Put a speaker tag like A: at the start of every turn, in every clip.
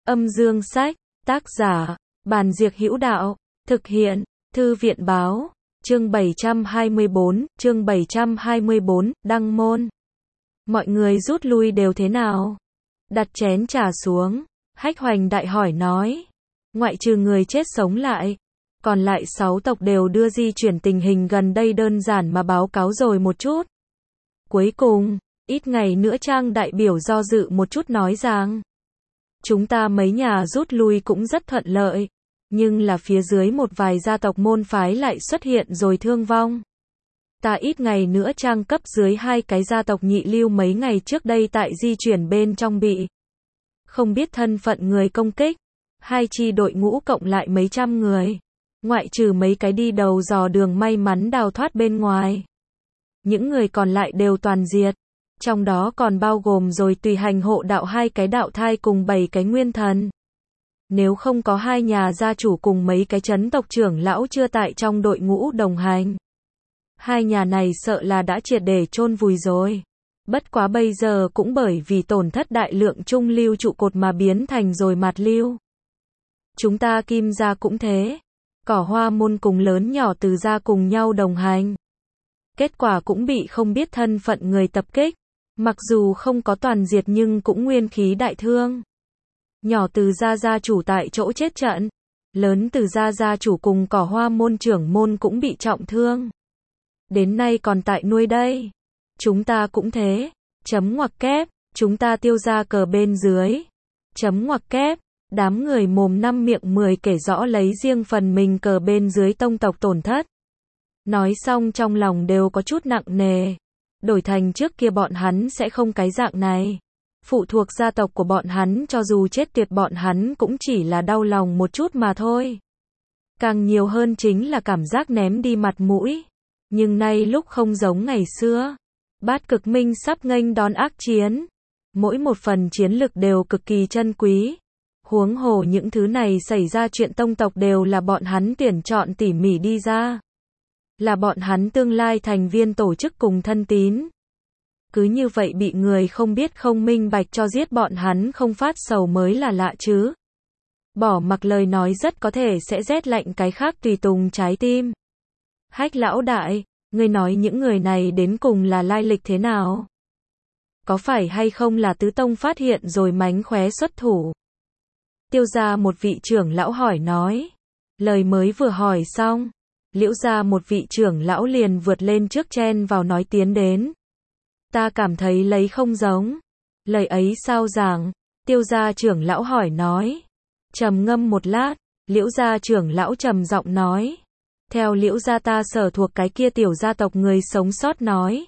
A: Âm dương sách, tác giả, Bàn Diệc Hữu Đạo, thực hiện, Thư viện báo, chương 724, đăng môn. Mọi người rút lui đều thế nào? Đặt chén trà xuống, Hách Hoành Đại hỏi nói. Ngoại trừ người chết sống lại, còn lại 6 tộc đều đưa di chuyển tình hình gần đây đơn giản mà báo cáo rồi một chút. Cuối cùng, ít ngày nữa Trang đại biểu do dự một chút nói rằng, chúng ta mấy nhà rút lui cũng rất thuận lợi, nhưng là phía dưới một vài gia tộc môn phái lại xuất hiện rồi thương vong. Ta ít ngày nữa Trang cấp dưới 2 cái gia tộc nhị lưu mấy ngày trước đây tại di chuyển bên trong bị không biết thân phận người công kích, 2 chi đội ngũ cộng lại mấy trăm người, ngoại trừ mấy cái đi đầu dò đường may mắn đào thoát bên ngoài. Những người còn lại đều toàn diệt, trong đó còn bao gồm rồi tùy hành hộ đạo 2 cái đạo thai cùng 7 cái nguyên thần. Nếu không có 2 nhà gia chủ cùng mấy cái chấn tộc trưởng lão chưa tại trong đội ngũ đồng hành, 2 nhà này sợ là đã triệt để chôn vùi rồi. Bất quá bây giờ cũng bởi vì tổn thất đại lượng trung lưu trụ cột mà biến thành rồi mạt lưu. Chúng ta Kim gia cũng thế, Cỏ Hoa môn cùng lớn nhỏ Từ gia cùng nhau đồng hành. Kết quả cũng bị không biết thân phận người tập kích, mặc dù không có toàn diệt nhưng cũng nguyên khí đại thương. Nhỏ Từ gia gia chủ tại chỗ chết trận, lớn Từ gia gia chủ cùng Cỏ Hoa môn trưởng môn cũng bị trọng thương. Đến nay còn tại nuôi đây. Chúng ta cũng thế. Chấm ngoặc kép, chúng ta Tiêu gia cờ bên dưới. Chấm ngoặc kép, đám người mồm 5 miệng 10 kể rõ lấy riêng phần mình cờ bên dưới tông tộc tổn thất. Nói xong trong lòng đều có chút nặng nề. Đổi thành trước kia bọn hắn sẽ không cái dạng này. Phụ thuộc gia tộc của bọn hắn cho dù chết tiệt bọn hắn cũng chỉ là đau lòng một chút mà thôi. Càng nhiều hơn chính là cảm giác ném đi mặt mũi. Nhưng nay lúc không giống ngày xưa. Bát Cực Minh sắp nghênh đón ác chiến. Mỗi một phần chiến lực đều cực kỳ chân quý. Huống hồ những thứ này xảy ra chuyện tông tộc đều là bọn hắn tuyển chọn tỉ mỉ đi ra. Là bọn hắn tương lai thành viên tổ chức cùng thân tín. Cứ như vậy bị người không biết không minh bạch cho giết bọn hắn không phát sầu mới là lạ chứ. Bỏ mặc lời nói rất có thể sẽ rét lạnh cái khác tùy tùng trái tim. Hách lão đại, ngươi nói những người này đến cùng là lai lịch thế nào? Có phải hay không là tứ tông phát hiện rồi mánh khóe xuất thủ? Tiêu gia một vị trưởng lão hỏi nói. Lời mới vừa hỏi xong, Liễu gia một vị trưởng lão liền vượt lên trước chen vào nói tiến đến. Ta cảm thấy lấy không giống. Lời ấy sao giảng? Tiêu gia trưởng lão hỏi nói. Trầm ngâm một lát, Liễu gia trưởng lão trầm giọng nói. Theo Liễu gia ta sở thuộc cái kia tiểu gia tộc người sống sót nói.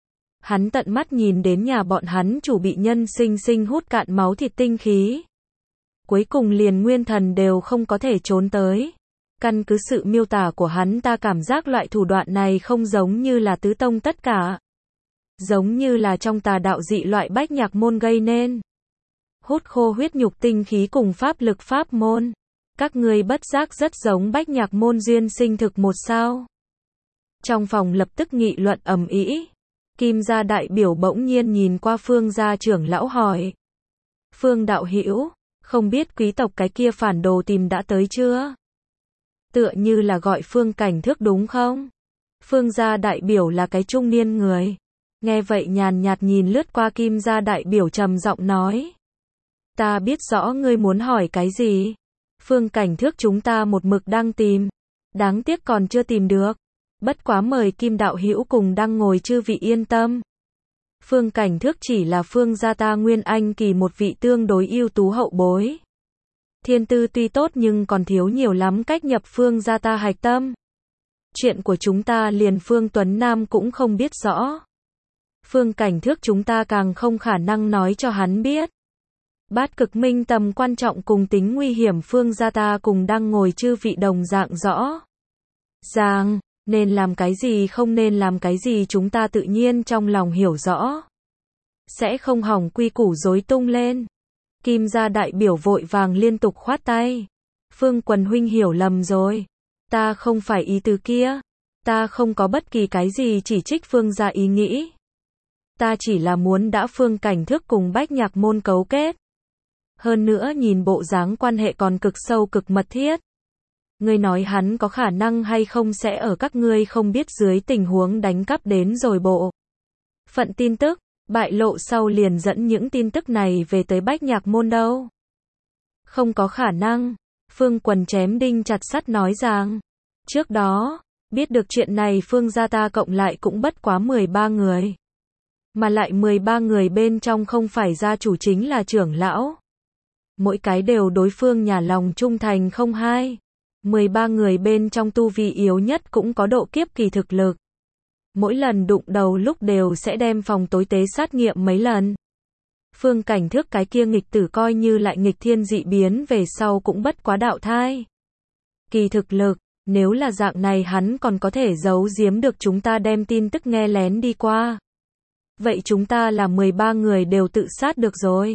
A: Hắn tận mắt nhìn đến nhà bọn hắn chủ bị nhân sinh sinh hút cạn máu thịt tinh khí. Cuối cùng liền nguyên thần đều không có thể trốn tới. Căn cứ sự miêu tả của hắn ta cảm giác loại thủ đoạn này không giống như là tứ tông tất cả. Giống như là trong tà đạo dị loại bách nhạc môn gây nên. Hút khô huyết nhục tinh khí cùng pháp lực pháp môn. Các ngươi bất giác rất giống bách nhạc môn duyên sinh thực một sao. Trong phòng lập tức nghị luận ầm ĩ. Kim gia đại biểu bỗng nhiên nhìn qua Phương gia trưởng lão hỏi. Phương đạo hữu, không biết quý tộc cái kia phản đồ tìm đã tới chưa? Tựa như là gọi Phương Cảnh Thước đúng không? Phương gia đại biểu là cái trung niên người. Nghe vậy nhàn nhạt nhìn lướt qua Kim gia đại biểu trầm giọng nói. Ta biết rõ ngươi muốn hỏi cái gì. Phương Cảnh Thước chúng ta một mực đang tìm. Đáng tiếc còn chưa tìm được. Bất quá mời Kim đạo hữu cùng đang ngồi chư vị yên tâm. Phương Cảnh Thước chỉ là Phương gia ta nguyên anh kỳ một vị tương đối ưu tú hậu bối. Thiên tư tuy tốt nhưng còn thiếu nhiều lắm cách nhập Phương gia ta hạch tâm. Chuyện của chúng ta liền Phương Tuấn Nam cũng không biết rõ. Phương Cảnh Thước chúng ta càng không khả năng nói cho hắn biết. Bát Cực Minh tầm quan trọng cùng tính nguy hiểm Phương gia ta cùng đang ngồi chư vị đồng dạng rõ ràng, nên làm cái gì không nên làm cái gì chúng ta tự nhiên trong lòng hiểu rõ. Sẽ không hỏng quy củ rối tung lên. Kim gia đại biểu vội vàng liên tục khoát tay. Phương Quần huynh hiểu lầm rồi. Ta không phải ý tứ kia. Ta không có bất kỳ cái gì chỉ trích Phương gia ý nghĩ. Ta chỉ là muốn đã Phương Cảnh Thước cùng bách nhạc môn cấu kết. Hơn nữa nhìn bộ dáng quan hệ còn cực sâu cực mật thiết. Ngươi nói hắn có khả năng hay không sẽ ở các ngươi không biết dưới tình huống đánh cắp đến rồi bộ phận tin tức, bại lộ sau liền dẫn những tin tức này về tới Bách Nhạc Môn đâu. Không có khả năng, Phương Quần chém đinh chặt sắt nói rằng. Trước đó, biết được chuyện này Phương gia ta cộng lại cũng bất quá 13 người. Mà lại 13 người bên trong không phải gia chủ chính là trưởng lão. Mỗi cái đều đối phương nhà lòng trung thành không hai. 13 người bên trong tu vi yếu nhất cũng có độ kiếp kỳ thực lực. Mỗi lần đụng đầu lúc đều sẽ đem phòng tối tế sát nghiệm mấy lần. Phương Cảnh Thước cái kia nghịch tử coi như lại nghịch thiên dị biến về sau cũng bất quá đạo thai. Kỳ thực lực, nếu là dạng này hắn còn có thể giấu giếm được chúng ta đem tin tức nghe lén đi qua. Vậy chúng ta là 13 người đều tự sát được rồi.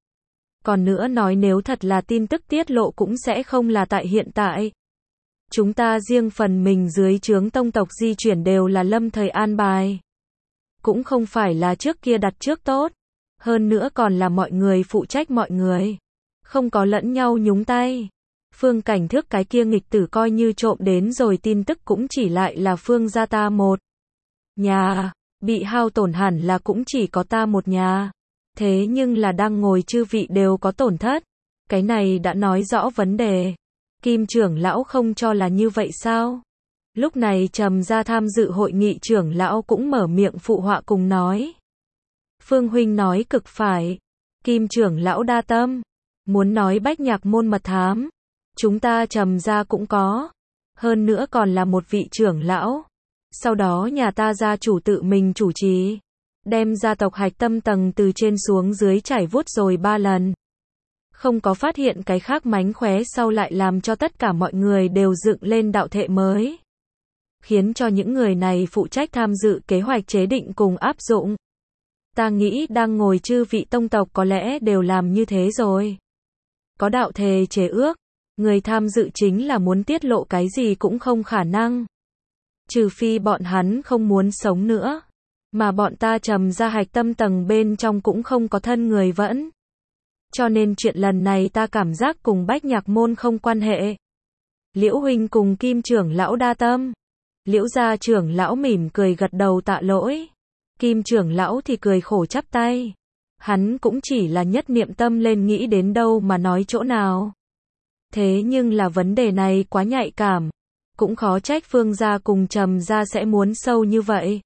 A: Còn nữa nói nếu thật là tin tức tiết lộ cũng sẽ không là tại hiện tại. Chúng ta riêng phần mình dưới trướng tông tộc di chuyển đều là lâm thời an bài. Cũng không phải là trước kia đặt trước tốt. Hơn nữa còn là mọi người phụ trách mọi người. Không có lẫn nhau nhúng tay. Phương Cảnh Thước cái kia nghịch tử coi như trộm đến rồi tin tức cũng chỉ lại là Phương gia ta một nhà. Bị hao tổn hẳn là cũng chỉ có ta một nhà. Thế nhưng là đang ngồi chư vị đều có tổn thất. Cái này đã nói rõ vấn đề. Kim trưởng lão không cho là như vậy sao? Lúc này Trầm gia tham dự hội nghị trưởng lão cũng mở miệng phụ họa cùng nói. Phương huynh nói cực phải. Kim trưởng lão đa tâm. Muốn nói Bách Nhạc Môn mật thám. Chúng ta Trầm gia cũng có. Hơn nữa còn là một vị trưởng lão. Sau đó nhà ta gia chủ tự mình chủ trì. Đem gia tộc hạch tâm tầng từ trên xuống dưới trải vuốt rồi 3 lần. Không có phát hiện cái khác mánh khóe sau lại làm cho tất cả mọi người đều dựng lên đạo thệ mới. Khiến cho những người này phụ trách tham dự kế hoạch chế định cùng áp dụng. Ta nghĩ đang ngồi chư vị tông tộc có lẽ đều làm như thế rồi. Có đạo thề chế ước, người tham dự chính là muốn tiết lộ cái gì cũng không khả năng. Trừ phi bọn hắn không muốn sống nữa. Mà bọn ta Trầm gia hạch tâm tầng bên trong cũng không có thân người vẫn. Cho nên chuyện lần này ta cảm giác cùng Bách Nhạc Môn không quan hệ. Liễu huynh cùng Kim trưởng lão đa tâm. Liễu gia trưởng lão mỉm cười gật đầu tạ lỗi. Kim trưởng lão thì cười khổ chắp tay. Hắn cũng chỉ là nhất niệm tâm lên nghĩ đến đâu mà nói chỗ nào. Thế nhưng là vấn đề này quá nhạy cảm. Cũng khó trách Phương gia cùng Trầm gia sẽ muốn sâu như vậy.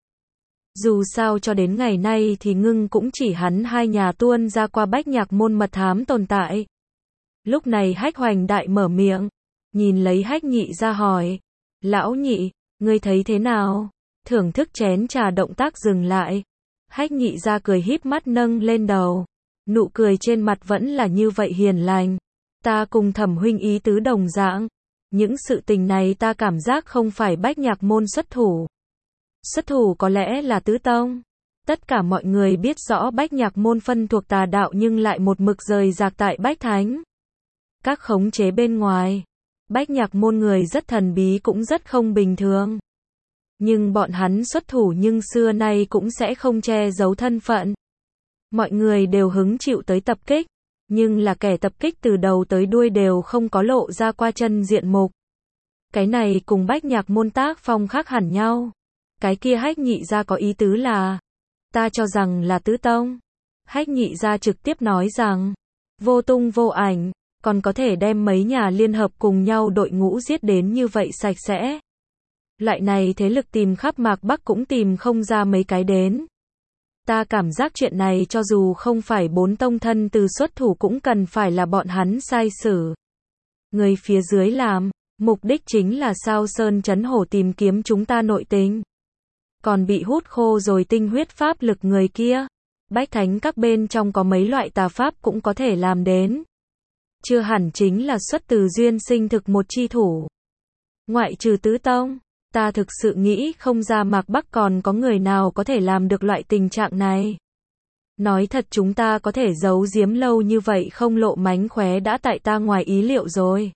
A: Dù sao cho đến ngày nay thì ngưng cũng chỉ hắn hai nhà tuôn ra qua Bách Nhạc Môn mật thám tồn tại. Lúc này Hách Hoành Đại mở miệng, nhìn lấy Hách Nhị ra hỏi, lão nhị, ngươi thấy thế nào? Thưởng thức chén trà động tác dừng lại. Hách Nhị ra cười híp mắt nâng lên đầu, nụ cười trên mặt vẫn là như vậy hiền lành. Ta cùng Thẩm huynh ý tứ đồng dạng, những sự tình này ta cảm giác không phải Bách Nhạc Môn xuất thủ. Xuất thủ có lẽ là tứ tông. Tất cả mọi người biết rõ Bách Nhạc Môn phân thuộc tà đạo nhưng lại một mực rời rạc tại Bách Thánh. Các khống chế bên ngoài. Bách Nhạc Môn người rất thần bí cũng rất không bình thường. Nhưng bọn hắn xuất thủ nhưng xưa nay cũng sẽ không che giấu thân phận. Mọi người đều hứng chịu tới tập kích. Nhưng là kẻ tập kích từ đầu tới đuôi đều không có lộ ra qua chân diện mục. Cái này cùng Bách Nhạc Môn tác phong khác hẳn nhau. Cái kia Hách Nhị gia có ý tứ là, ta cho rằng là tứ tông. Hách Nhị gia trực tiếp nói rằng, vô tung vô ảnh, còn có thể đem mấy nhà liên hợp cùng nhau đội ngũ giết đến như vậy sạch sẽ. Loại này thế lực tìm khắp Mạc Bắc cũng tìm không ra mấy cái đến. Ta cảm giác chuyện này cho dù không phải 4 tông thân từ xuất thủ cũng cần phải là bọn hắn sai sử. Người phía dưới làm, mục đích chính là sao sơn trấn hổ tìm kiếm chúng ta nội tình. Còn bị hút khô rồi tinh huyết pháp lực người kia. Bách Thánh các bên trong có mấy loại tà pháp cũng có thể làm đến. Chưa hẳn chính là xuất từ duyên sinh thực một chi thủ. Ngoại trừ tứ tông, ta thực sự nghĩ không ra Mạc Bắc còn có người nào có thể làm được loại tình trạng này. Nói thật chúng ta có thể giấu giếm lâu như vậy không lộ mánh khóe đã tại ta ngoài ý liệu rồi.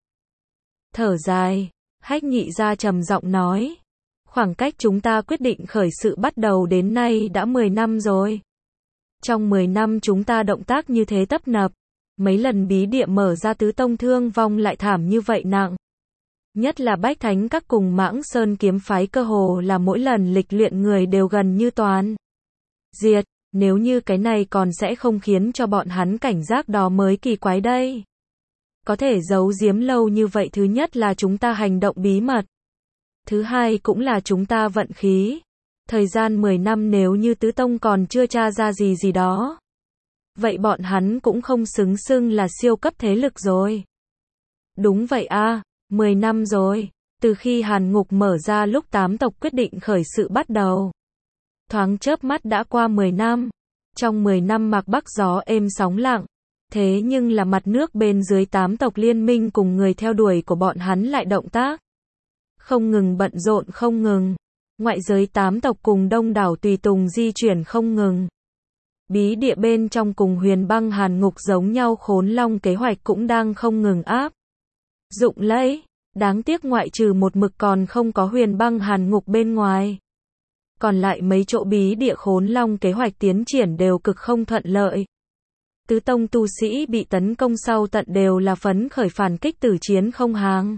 A: Thở dài, Hách Nhị gia trầm giọng nói. Khoảng cách chúng ta quyết định khởi sự bắt đầu đến nay đã 10 năm rồi. Trong 10 năm chúng ta động tác như thế tấp nập. Mấy lần bí địa mở ra tứ tông thương vong lại thảm như vậy nặng. Nhất là Bách Thánh Các cùng Mãng Sơn kiếm phái cơ hồ là mỗi lần lịch luyện người đều gần như toàn diệt, nếu như cái này còn sẽ không khiến cho bọn hắn cảnh giác đó mới kỳ quái đây. Có thể giấu giếm lâu như vậy, thứ nhất là chúng ta hành động bí mật. Thứ hai cũng là chúng ta vận khí. Thời gian 10 năm nếu như tứ tông còn chưa tra ra gì đó. Vậy bọn hắn cũng không xứng xưng là siêu cấp thế lực rồi. Đúng vậy a, 10 năm rồi, từ khi Hàn Ngục mở ra lúc 8 tộc quyết định khởi sự bắt đầu. Thoáng chớp mắt đã qua 10 năm. Trong 10 năm Mạc Bắc gió êm sóng lặng. Thế nhưng là mặt nước bên dưới 8 tộc liên minh cùng người theo đuổi của bọn hắn lại động tác. Không ngừng bận rộn không ngừng. Ngoại giới 8 tộc cùng đông đảo tùy tùng di chuyển không ngừng. Bí địa bên trong cùng Huyền Băng Hàn Ngục giống nhau Khốn Long kế hoạch cũng đang không ngừng áp dụng lấy. Đáng tiếc ngoại trừ một mực còn không có Huyền Băng Hàn Ngục bên ngoài. Còn lại mấy chỗ bí địa Khốn Long kế hoạch tiến triển đều cực không thuận lợi. Tứ tông tu sĩ bị tấn công sau tận đều là phấn khởi phản kích tử chiến không hàng.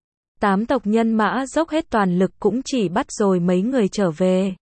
A: 8 tộc nhân mã dốc hết toàn lực cũng chỉ bắt rồi mấy người trở về.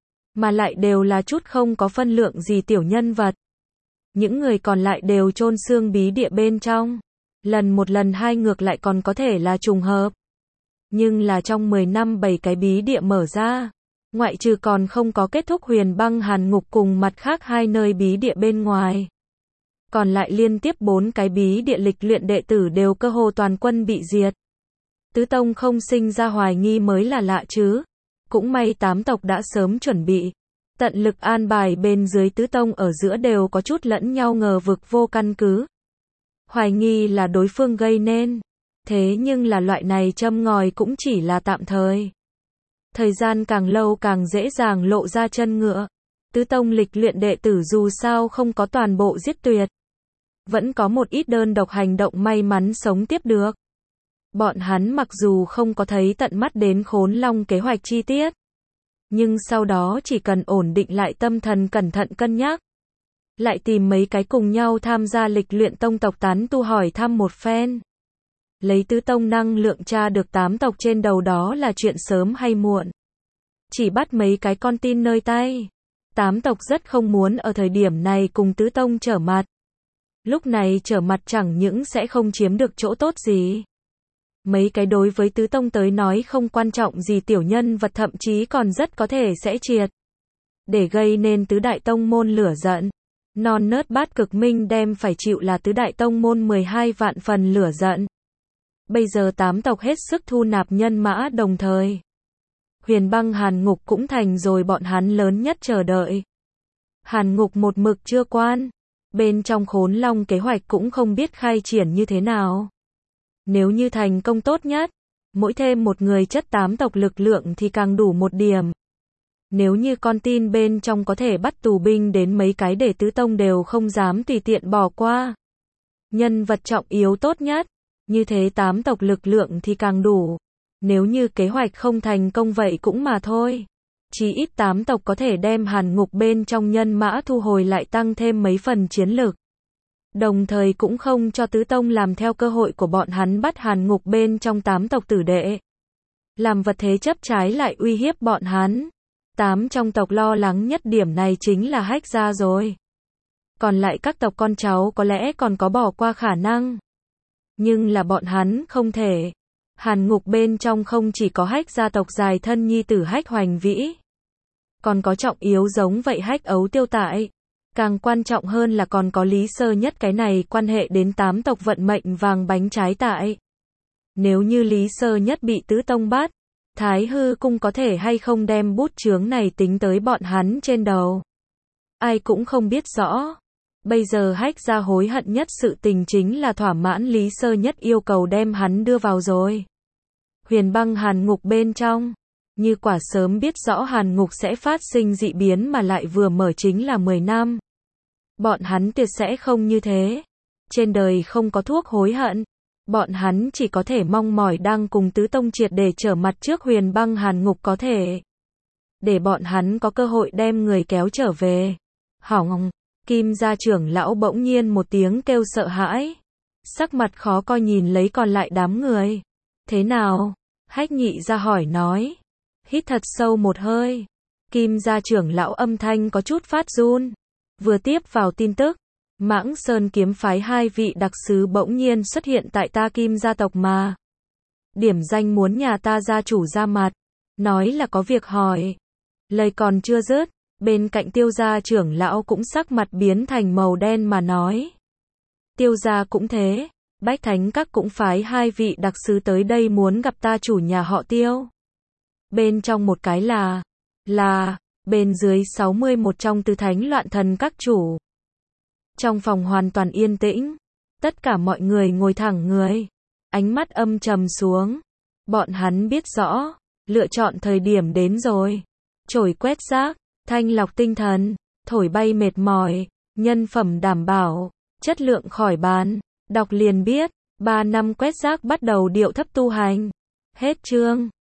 A: Mà lại đều là chút không có phân lượng gì tiểu nhân vật. Những người còn lại đều chôn xương bí địa bên trong. Lần một lần hai ngược lại còn có thể là trùng hợp. Nhưng là trong 10 năm 7 cái bí địa mở ra. Ngoại trừ còn không có kết thúc Huyền Băng Hàn Ngục cùng mặt khác hai nơi bí địa bên ngoài. Còn lại liên tiếp 4 cái bí địa lịch luyện đệ tử đều cơ hồ toàn quân bị diệt. Tứ tông không sinh ra hoài nghi mới là lạ chứ. Cũng may 8 tộc đã sớm chuẩn bị. Tận lực an bài bên dưới tứ tông ở giữa đều có chút lẫn nhau ngờ vực vô căn cứ. Hoài nghi là đối phương gây nên. Thế nhưng là loại này châm ngòi cũng chỉ là tạm thời. Thời gian càng lâu càng dễ dàng lộ ra chân ngựa. Tứ tông lịch luyện đệ tử dù sao không có toàn bộ giết tuyệt. Vẫn có một ít đơn độc hành động may mắn sống tiếp được. Bọn hắn mặc dù không có thấy tận mắt đến Khốn Long kế hoạch chi tiết. Nhưng sau đó chỉ cần ổn định lại tâm thần cẩn thận cân nhắc. Lại tìm mấy cái cùng nhau tham gia lịch luyện tông tộc tán tu hỏi thăm một phen. Lấy tứ tông năng lượng tra được 8 tộc trên đầu đó là chuyện sớm hay muộn. Chỉ bắt mấy cái con tin nơi tay. 8 tộc rất không muốn ở thời điểm này cùng tứ tông trở mặt. Lúc này trở mặt chẳng những sẽ không chiếm được chỗ tốt gì. Mấy cái đối với tứ tông tới nói không quan trọng gì tiểu nhân vật thậm chí còn rất có thể sẽ triệt. Để gây nên tứ đại tông môn lửa giận. Non nớt Bát Cực Minh đem phải chịu là tứ đại tông môn 12 vạn phần lửa giận. Bây giờ 8 tộc hết sức thu nạp nhân mã đồng thời. Huyền Băng Hàn Ngục cũng thành rồi bọn hắn lớn nhất chờ đợi. Hàn Ngục một mực chưa quan. Bên trong Khốn Long kế hoạch cũng không biết khai triển như thế nào. Nếu như thành công tốt nhất, mỗi thêm một người chất 8 tộc lực lượng thì càng đủ một điểm. Nếu như con tin bên trong có thể bắt tù binh đến mấy cái để tứ tông đều không dám tùy tiện bỏ qua. Nhân vật trọng yếu tốt nhất, như thế 8 tộc lực lượng thì càng đủ. Nếu như kế hoạch không thành công vậy cũng mà thôi. Chỉ ít 8 tộc có thể đem Hàn Ngục bên trong nhân mã thu hồi lại tăng thêm mấy phần chiến lực. Đồng thời cũng không cho tứ tông làm theo cơ hội của bọn hắn bắt Hàn Ngục bên trong 8 tộc tử đệ. Làm vật thế chấp trái lại uy hiếp bọn hắn. 8 trong tộc lo lắng nhất điểm này chính là Hách gia rồi. Còn lại các tộc con cháu có lẽ còn có bỏ qua khả năng. Nhưng là bọn hắn không thể. Hàn Ngục bên trong không chỉ có Hách gia tộc dài thân nhi tử Hách Hoành Vĩ. Còn có trọng yếu giống vậy Hách Ấu Tiêu Tại. Càng quan trọng hơn là còn có Lý Sơ Nhất, cái này quan hệ đến 8 tộc vận mệnh vàng bánh trái tại. Nếu như Lý Sơ Nhất bị tứ tông bắt, Thái Hư Cung có thể hay không đem bút chướng này tính tới bọn hắn trên đầu. Ai cũng không biết rõ. Bây giờ Hách gia hối hận nhất sự tình chính là thỏa mãn Lý Sơ Nhất yêu cầu đem hắn đưa vào rồi. Huyền Băng Hàn Ngục bên trong. Như quả sớm biết rõ Hàn Ngục sẽ phát sinh dị biến mà lại vừa mở chính là 10 năm. Bọn hắn tuyệt sẽ không như thế. Trên đời không có thuốc hối hận. Bọn hắn chỉ có thể mong mỏi đang cùng tứ tông triệt để trở mặt trước Huyền Băng Hàn Ngục có thể. Để bọn hắn có cơ hội đem người kéo trở về. Hỏng. Kim gia trưởng lão bỗng nhiên một tiếng kêu sợ hãi. Sắc mặt khó coi nhìn lấy còn lại đám người. Thế nào? Hách Nhị gia hỏi nói. Hít thật sâu một hơi. Kim gia trưởng lão âm thanh có chút phát run. Vừa tiếp vào tin tức, Mãng Sơn kiếm phái 2 vị đặc sứ bỗng nhiên xuất hiện tại ta Kim gia tộc mà. Điểm danh muốn nhà ta gia chủ ra mặt, nói là có việc hỏi. Lời còn chưa dứt, bên cạnh Tiêu gia trưởng lão cũng sắc mặt biến thành màu đen mà nói. Tiêu gia cũng thế, Bách Thánh Các cũng phái 2 vị đặc sứ tới đây muốn gặp ta chủ nhà họ Tiêu. Bên trong một cái là, bên dưới 61 trong tứ thánh loạn thần các chủ. Trong phòng hoàn toàn yên tĩnh, tất cả mọi người ngồi thẳng người, ánh mắt âm trầm xuống. Bọn hắn biết rõ, lựa chọn thời điểm đến rồi. Chổi quét rác, thanh lọc tinh thần, thổi bay mệt mỏi, nhân phẩm đảm bảo, chất lượng khỏi bàn. Đọc liền biết, 3 năm quét rác bắt đầu điệu thấp tu hành. Hết chương.